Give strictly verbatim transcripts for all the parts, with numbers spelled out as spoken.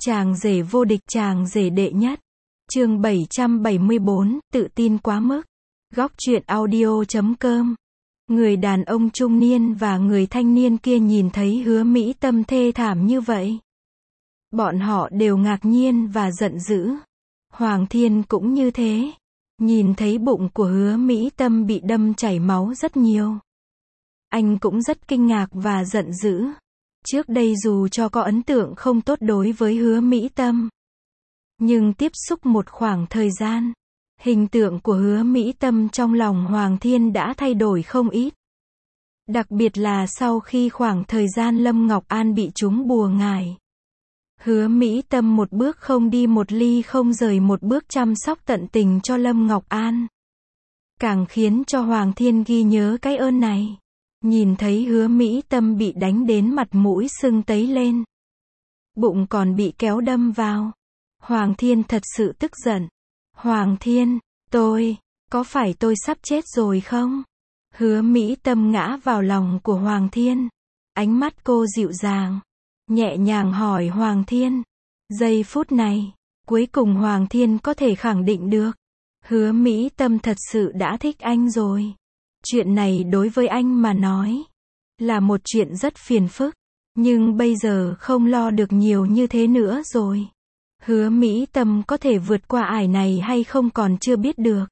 Chàng rể vô địch, chàng rể đệ nhất. Chương bảy trăm bảy mươi bốn, tự tin quá mức. Góc truyện audio chấm com. Người đàn ông trung niên và người thanh niên kia nhìn thấy Hứa Mỹ Tâm thê thảm như vậy. Bọn họ đều ngạc nhiên và giận dữ. Hoàng Thiên cũng như thế. Nhìn thấy bụng của Hứa Mỹ Tâm bị đâm chảy máu rất nhiều. Anh cũng rất kinh ngạc và giận dữ. Trước đây dù cho có ấn tượng không tốt đối với Hứa Mỹ Tâm, nhưng tiếp xúc một khoảng thời gian, hình tượng của Hứa Mỹ Tâm trong lòng Hoàng Thiên đã thay đổi không ít. Đặc biệt là sau khi khoảng thời gian Lâm Ngọc An bị trúng bùa ngải. Hứa Mỹ Tâm một bước không đi một ly không rời một bước chăm sóc tận tình cho Lâm Ngọc An. Càng khiến cho Hoàng Thiên ghi nhớ cái ơn này. Nhìn thấy Hứa Mỹ Tâm bị đánh đến mặt mũi sưng tấy lên. Bụng còn bị kéo đâm vào. Hoàng Thiên thật sự tức giận. Hoàng Thiên, tôi, có phải tôi sắp chết rồi không? Hứa Mỹ Tâm ngã vào lòng của Hoàng Thiên. Ánh mắt cô dịu dàng, nhẹ nhàng hỏi Hoàng Thiên. Giây phút này, cuối cùng Hoàng Thiên có thể khẳng định được. Hứa Mỹ Tâm thật sự đã thích anh rồi. Chuyện này đối với anh mà nói, là một chuyện rất phiền phức. Nhưng bây giờ không lo được nhiều như thế nữa rồi. Hứa Mỹ Tâm có thể vượt qua ải này hay không còn chưa biết được.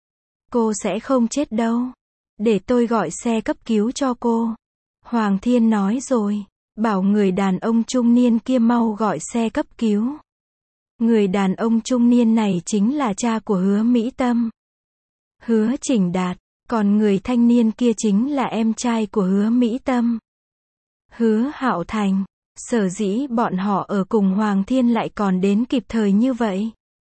Cô sẽ không chết đâu. Để tôi gọi xe cấp cứu cho cô. Hoàng Thiên nói rồi. Bảo người đàn ông trung niên kia mau gọi xe cấp cứu. Người đàn ông trung niên này chính là cha của Hứa Mỹ Tâm. Hứa Chỉnh Đạt. Còn người thanh niên kia chính là em trai của Hứa Mỹ Tâm. Hứa Hạo Thành. Sở dĩ bọn họ ở cùng Hoàng Thiên lại còn đến kịp thời như vậy,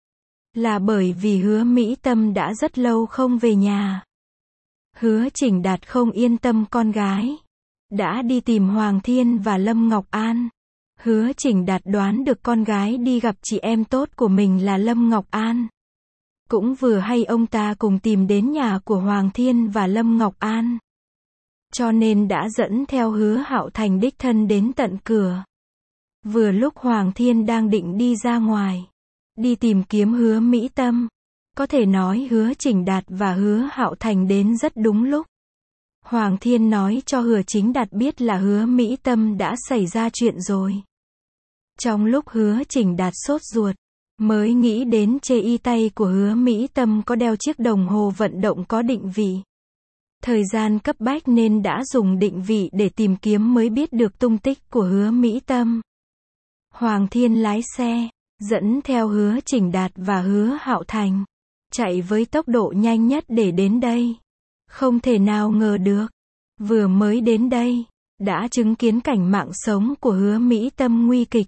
là bởi vì Hứa Mỹ Tâm đã rất lâu không về nhà. Hứa Chỉnh Đạt không yên tâm con gái, đã đi tìm Hoàng Thiên và Lâm Ngọc An. Hứa Chỉnh Đạt đoán được con gái đi gặp chị em tốt của mình là Lâm Ngọc An. Cũng vừa hay ông ta cùng tìm đến nhà của Hoàng Thiên và Lâm Ngọc An. Cho nên đã dẫn theo Hứa Hạo Thành đích thân đến tận cửa. Vừa lúc Hoàng Thiên đang định đi ra ngoài, đi tìm kiếm Hứa Mỹ Tâm. Có thể nói Hứa Chỉnh Đạt và Hứa Hạo Thành đến rất đúng lúc. Hoàng Thiên nói cho Hứa Chính Đạt biết là Hứa Mỹ Tâm đã xảy ra chuyện rồi. Trong lúc Hứa Chỉnh Đạt sốt ruột, mới nghĩ đến chê y tay của Hứa Mỹ Tâm có đeo chiếc đồng hồ vận động có định vị. Thời gian cấp bách nên đã dùng định vị để tìm kiếm mới biết được tung tích của Hứa Mỹ Tâm. Hoàng Thiên lái xe, dẫn theo Hứa Chỉnh Đạt và Hứa Hạo Thành, chạy với tốc độ nhanh nhất để đến đây. Không thể nào ngờ được, vừa mới đến đây, đã chứng kiến cảnh mạng sống của Hứa Mỹ Tâm nguy kịch.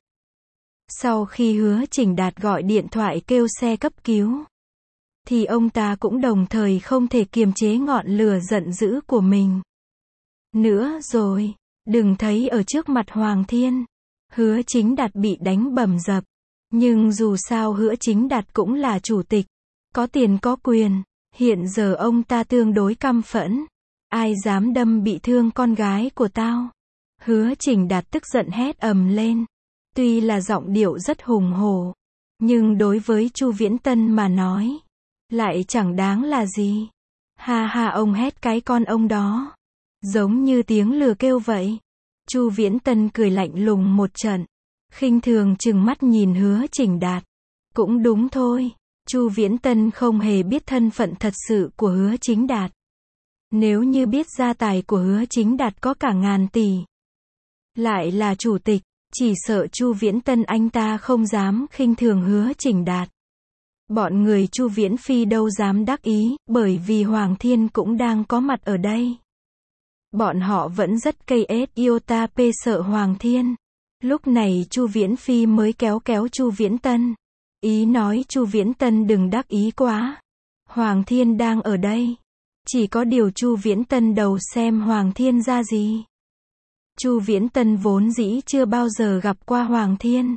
Sau khi Hứa Chỉnh Đạt gọi điện thoại kêu xe cấp cứu, thì ông ta cũng đồng thời không thể kiềm chế ngọn lửa giận dữ của mình. Nữa rồi, đừng thấy ở trước mặt Hoàng Thiên, Hứa Chính Đạt bị đánh bầm dập. Nhưng dù sao Hứa Chính Đạt cũng là chủ tịch, có tiền có quyền, hiện giờ ông ta tương đối căm phẫn. Ai dám đâm bị thương con gái của tao? Hứa Chỉnh Đạt tức giận hét ầm lên. Tuy là giọng điệu rất hùng hổ, nhưng đối với Chu Viễn Tân mà nói, lại chẳng đáng là gì. Ha ha, ông hét cái con ông đó, giống như tiếng lừa kêu vậy. Chu Viễn Tân cười lạnh lùng một trận, khinh thường trừng mắt nhìn Hứa Chỉnh Đạt. Cũng đúng thôi, Chu Viễn Tân không hề biết thân phận thật sự của Hứa Chính Đạt. Nếu như biết gia tài của Hứa Chính Đạt có cả ngàn tỷ, lại là chủ tịch, chỉ sợ Chu Viễn Tân anh ta không dám khinh thường Hứa Chỉnh Đạt. Bọn người Chu Viễn Phi đâu dám đắc ý, bởi vì Hoàng Thiên cũng đang có mặt ở đây. Bọn họ vẫn rất cây ết iota p sợ Hoàng Thiên. Lúc này Chu Viễn Phi mới kéo kéo Chu Viễn Tân. Ý nói Chu Viễn Tân đừng đắc ý quá. Hoàng Thiên đang ở đây. Chỉ có điều Chu Viễn Tân đầu xem Hoàng Thiên ra gì. Chu Viễn Tân vốn dĩ chưa bao giờ gặp qua Hoàng Thiên.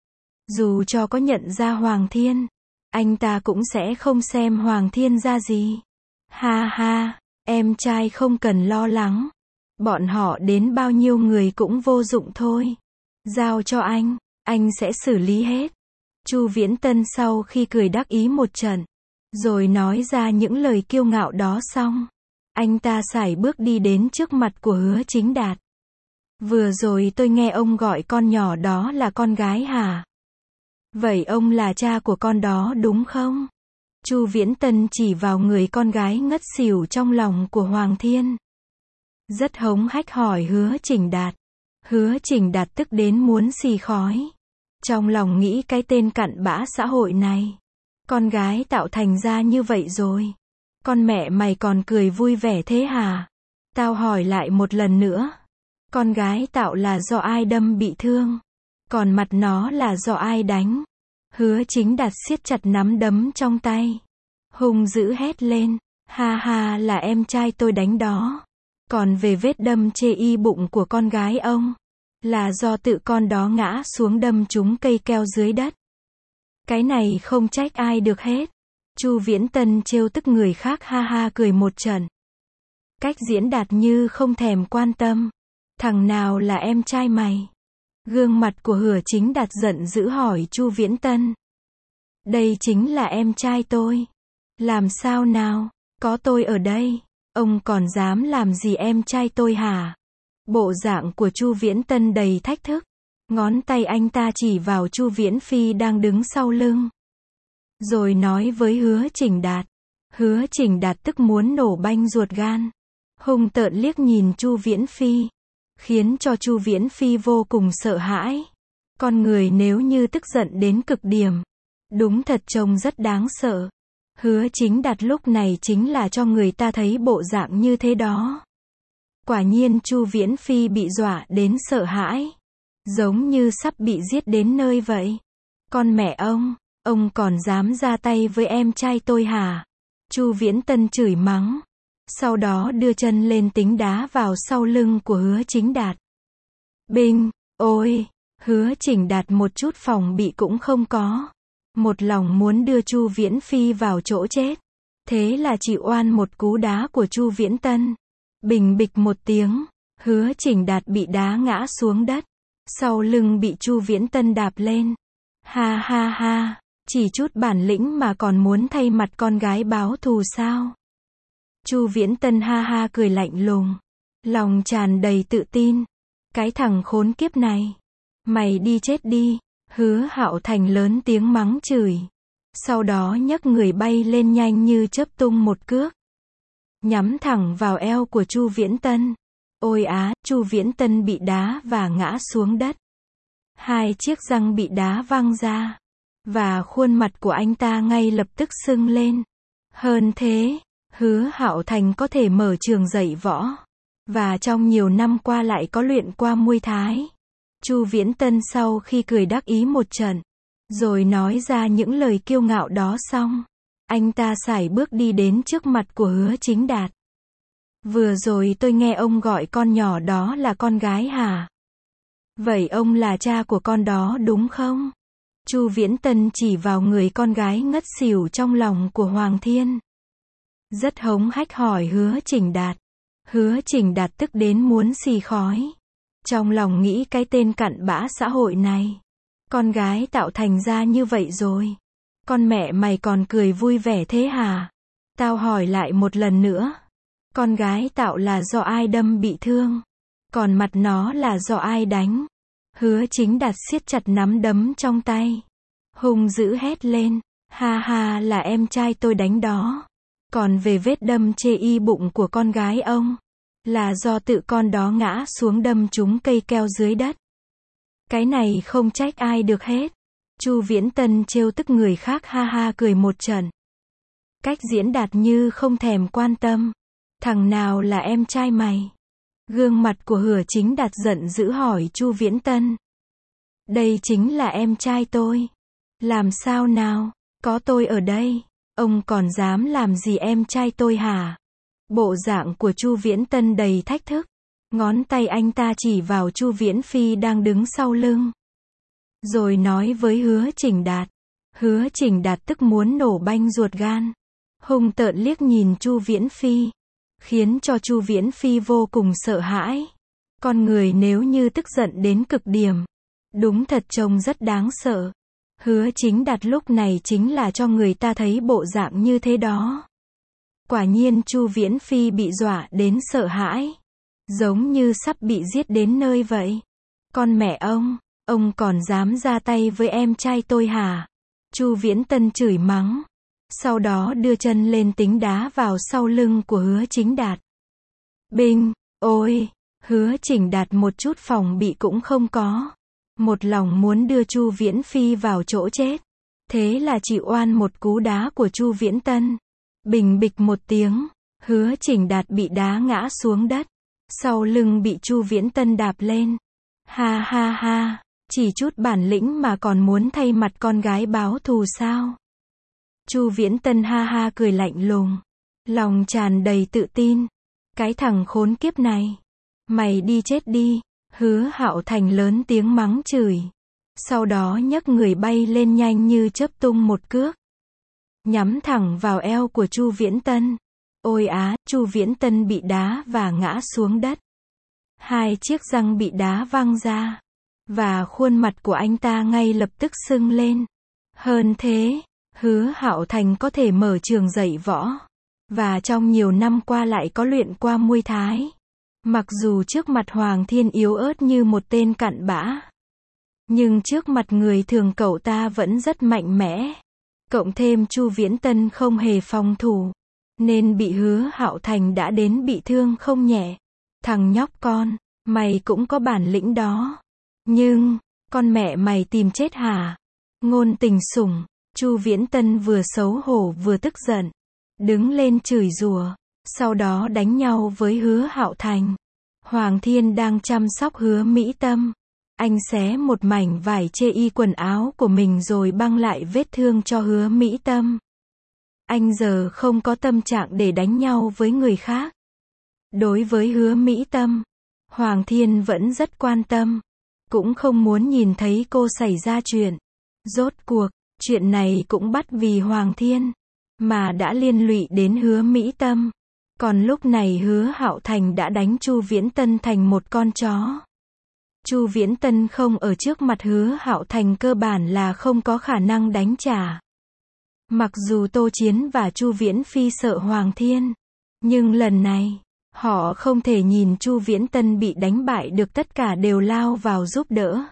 Dù cho có nhận ra Hoàng Thiên, anh ta cũng sẽ không xem Hoàng Thiên ra gì. Ha ha, em trai không cần lo lắng. Bọn họ đến bao nhiêu người cũng vô dụng thôi. Giao cho anh. anh sẽ xử lý hết. Chu Viễn Tân sau khi cười đắc ý một trận, rồi nói ra những lời kiêu ngạo đó xong, anh ta sải bước đi đến trước mặt của Hứa Chính Đạt. Vừa rồi tôi nghe ông gọi con nhỏ đó là con gái hả? Vậy ông là cha của con đó đúng không? Chu Viễn Tân chỉ vào người con gái ngất xỉu trong lòng của Hoàng Thiên. Rất hống hách hỏi Hứa Trình Đạt. Hứa Trình Đạt tức đến muốn xì khói. Trong lòng nghĩ cái tên cặn bã xã hội này. Con gái tạo thành ra như vậy rồi. Con mẹ mày còn cười vui vẻ thế hả? Tao hỏi lại một lần nữa. Con gái tạo là do ai đâm bị thương? Còn mặt nó là do ai đánh? Hứa Chính Đạt siết chặt nắm đấm trong tay. Hung dữ hét lên. Ha ha, là em trai tôi đánh đó. Còn về vết đâm chê y bụng của con gái ông, là do tự con đó ngã xuống đâm trúng cây keo dưới đất. Cái này không trách ai được hết. Chu Viễn Tân trêu tức người khác ha ha cười một trận. Cách diễn đạt như không thèm quan tâm. Thằng nào là em trai mày? Gương mặt của Hứa Chính Đạt giận dữ hỏi Chu Viễn Tân. Đây chính là em trai tôi. Làm sao nào? Có tôi ở đây. Ông còn dám làm gì em trai tôi hả? Bộ dạng của Chu Viễn Tân đầy thách thức. Ngón tay anh ta chỉ vào Chu Viễn Phi đang đứng sau lưng. Rồi nói với Hứa Trình Đạt. Hứa Trình Đạt tức muốn nổ banh ruột gan. Hung tợn liếc nhìn Chu Viễn Phi. Khiến cho Chu Viễn Phi vô cùng sợ hãi. Con người nếu như tức giận đến cực điểm, đúng thật trông rất đáng sợ. Hứa Chính Đạt lúc này chính là cho người ta thấy bộ dạng như thế đó. Quả nhiên Chu Viễn Phi bị dọa đến sợ hãi. Giống như sắp bị giết đến nơi vậy. Con mẹ ông, ông còn dám ra tay với em trai tôi hả? Chu Viễn Tân chửi mắng. Sau đó đưa chân lên tính đá vào sau lưng của Hứa Chính Đạt. Binh, ôi, Hứa Trình Đạt một chút phòng bị cũng không có. Một lòng muốn đưa Chu Viễn Phi vào chỗ chết. Thế là chịu oan một cú đá của Chu Viễn Tân. Bình bịch một tiếng, Hứa Trình Đạt bị đá ngã xuống đất. Sau lưng bị Chu Viễn Tân đạp lên. Ha ha ha, chỉ chút bản lĩnh mà còn muốn thay mặt con gái báo thù sao? Chu Viễn Tân ha ha cười lạnh lùng, lòng tràn đầy tự tin. Cái thằng khốn kiếp này, mày đi chết đi. Hứa Hạo Thành lớn tiếng mắng chửi. Sau đó nhấc người bay lên nhanh như chớp tung một cước. Nhắm thẳng vào eo của Chu Viễn Tân. Ôi á, Chu Viễn Tân bị đá và ngã xuống đất. Hai chiếc răng bị đá văng ra. Và khuôn mặt của anh ta ngay lập tức sưng lên. Hơn thế, Hứa Hạo Thành có thể mở trường dạy võ. Và trong nhiều năm qua lại có luyện qua Muay Thái. Chu Viễn Tân sau khi cười đắc ý một trận, rồi nói ra những lời kiêu ngạo đó xong, anh ta sải bước đi đến trước mặt của Hứa Chính Đạt. Vừa rồi tôi nghe ông gọi con nhỏ đó là con gái hả? Vậy ông là cha của con đó đúng không? Chu Viễn Tân chỉ vào người con gái ngất xỉu trong lòng của Hoàng Thiên. Rất hống hách hỏi Hứa Trình Đạt. Hứa Trình Đạt tức đến muốn xì khói. Trong lòng nghĩ cái tên cặn bã xã hội này. Con gái tạo thành ra như vậy rồi. Con mẹ mày còn cười vui vẻ thế hả? Tao hỏi lại một lần nữa. Con gái tạo là do ai đâm bị thương? Còn mặt nó là do ai đánh? Hứa Chính Đạt siết chặt nắm đấm trong tay. Hung dữ hét lên. Ha ha, là em trai tôi đánh đó. Còn về vết đâm chê y bụng của con gái ông, là do tự con đó ngã xuống đâm trúng cây keo dưới đất. Cái này không trách ai được hết. Chu Viễn Tân trêu tức người khác ha ha cười một trận. Cách diễn đạt như không thèm quan tâm. Thằng nào là em trai mày? Gương mặt của Hứa Chính Đạt giận dữ hỏi Chu Viễn Tân. Đây chính là em trai tôi. Làm sao nào? Có tôi ở đây. Ông còn dám làm gì em trai tôi hả? Bộ dạng của Chu Viễn Tân đầy thách thức. Ngón tay anh ta chỉ vào Chu Viễn Phi đang đứng sau lưng. Rồi nói với Hứa Trình Đạt. Hứa Trình Đạt tức muốn nổ banh ruột gan. Hung tợn liếc nhìn Chu Viễn Phi. Khiến cho Chu Viễn Phi vô cùng sợ hãi. Con người nếu như tức giận đến cực điểm, Đúng thật trông rất đáng sợ. Hứa Chính Đạt lúc này chính là cho người ta thấy bộ dạng như thế đó. Quả nhiên Chu Viễn Phi bị dọa đến sợ hãi. Giống như sắp bị giết đến nơi vậy. Con mẹ ông, ông còn dám ra tay với em trai tôi hả? Chu Viễn Tân chửi mắng. Sau đó đưa chân lên tính đá vào sau lưng của Hứa Chính Đạt. Binh, ôi, Hứa Chính Đạt một chút phòng bị cũng không có. Một lòng muốn đưa Chu Viễn Phi vào chỗ chết. Thế là chịu oan một cú đá của Chu Viễn Tân. Bình bịch một tiếng, Hứa Chính Đạt bị đá ngã xuống đất. Sau lưng bị Chu Viễn Tân đạp lên. Ha ha ha, chỉ chút bản lĩnh mà còn muốn thay mặt con gái báo thù sao? Chu Viễn Tân ha ha cười lạnh lùng, lòng tràn đầy tự tin. Cái thằng khốn kiếp này, mày đi chết đi. Hứa Hạo Thành lớn tiếng mắng chửi. Sau đó nhấc người bay lên nhanh như chớp tung một cước. Nhắm thẳng vào eo của Chu Viễn Tân. Ôi á, Chu Viễn Tân bị đá và ngã xuống đất. Hai chiếc răng bị đá văng ra. Và khuôn mặt của anh ta ngay lập tức sưng lên. Hơn thế, Hứa Hạo Thành có thể mở trường dạy võ. Và trong nhiều năm qua lại có luyện qua Muay Thái. Mặc dù trước mặt Hoàng Thiên yếu ớt như một tên cặn bã. Nhưng trước mặt người thường cậu ta vẫn rất mạnh mẽ. Cộng thêm Chu Viễn Tân không hề phòng thủ. Nên bị Hứa Hạo Thành đã đến bị thương không nhẹ. Thằng nhóc con, mày cũng có bản lĩnh đó. Nhưng, con mẹ mày tìm chết hả? Ngôn tình sủng. Chu Viễn Tân vừa xấu hổ vừa tức giận. Đứng lên chửi rủa. Sau đó đánh nhau với Hứa Hạo Thành. Hoàng Thiên đang chăm sóc Hứa Mỹ Tâm. Anh xé một mảnh vải chê y quần áo của mình rồi băng lại vết thương cho Hứa Mỹ Tâm. Anh giờ không có tâm trạng để đánh nhau với người khác. Đối với Hứa Mỹ Tâm, Hoàng Thiên vẫn rất quan tâm. Cũng không muốn nhìn thấy cô xảy ra chuyện. Rốt cuộc, chuyện này cũng bắt vì Hoàng Thiên. Mà đã liên lụy đến Hứa Mỹ Tâm. Còn lúc này Hứa Hạo Thành đã đánh Chu Viễn Tân thành một con chó. Chu Viễn Tân không ở trước mặt Hứa Hạo Thành cơ bản là không có khả năng đánh trả. Mặc dù Tô Chiến và Chu Viễn Phi sợ Hoàng Thiên, nhưng lần này, họ không thể nhìn Chu Viễn Tân bị đánh bại được, tất cả đều lao vào giúp đỡ.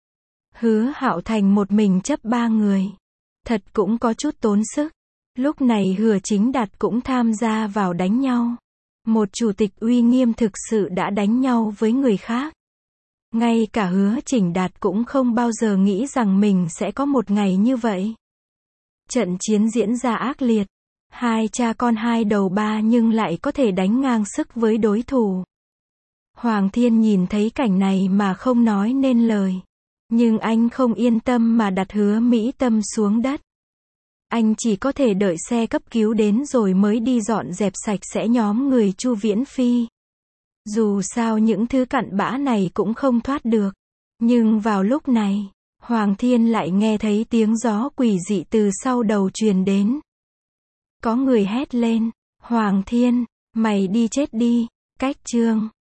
Hứa Hạo Thành một mình chấp ba người. Thật cũng có chút tốn sức. Lúc này Hứa Chính Đạt cũng tham gia vào đánh nhau. Một chủ tịch uy nghiêm thực sự đã đánh nhau với người khác. Ngay cả Hứa Chính Đạt cũng không bao giờ nghĩ rằng mình sẽ có một ngày như vậy. Trận chiến diễn ra ác liệt. Hai cha con hai đầu ba nhưng lại có thể đánh ngang sức với đối thủ. Hoàng Thiên nhìn thấy cảnh này mà không nói nên lời. Nhưng anh không yên tâm mà đặt Hứa Mỹ Tâm xuống đất. Anh chỉ có thể đợi xe cấp cứu đến rồi mới đi dọn dẹp sạch sẽ nhóm người Chu Viễn Phi. Dù sao những thứ cặn bã này cũng không thoát được. Nhưng vào lúc này, Hoàng Thiên lại nghe thấy tiếng gió quỷ dị từ sau đầu truyền đến. Có người hét lên, Hoàng Thiên, mày đi chết đi. Cách chương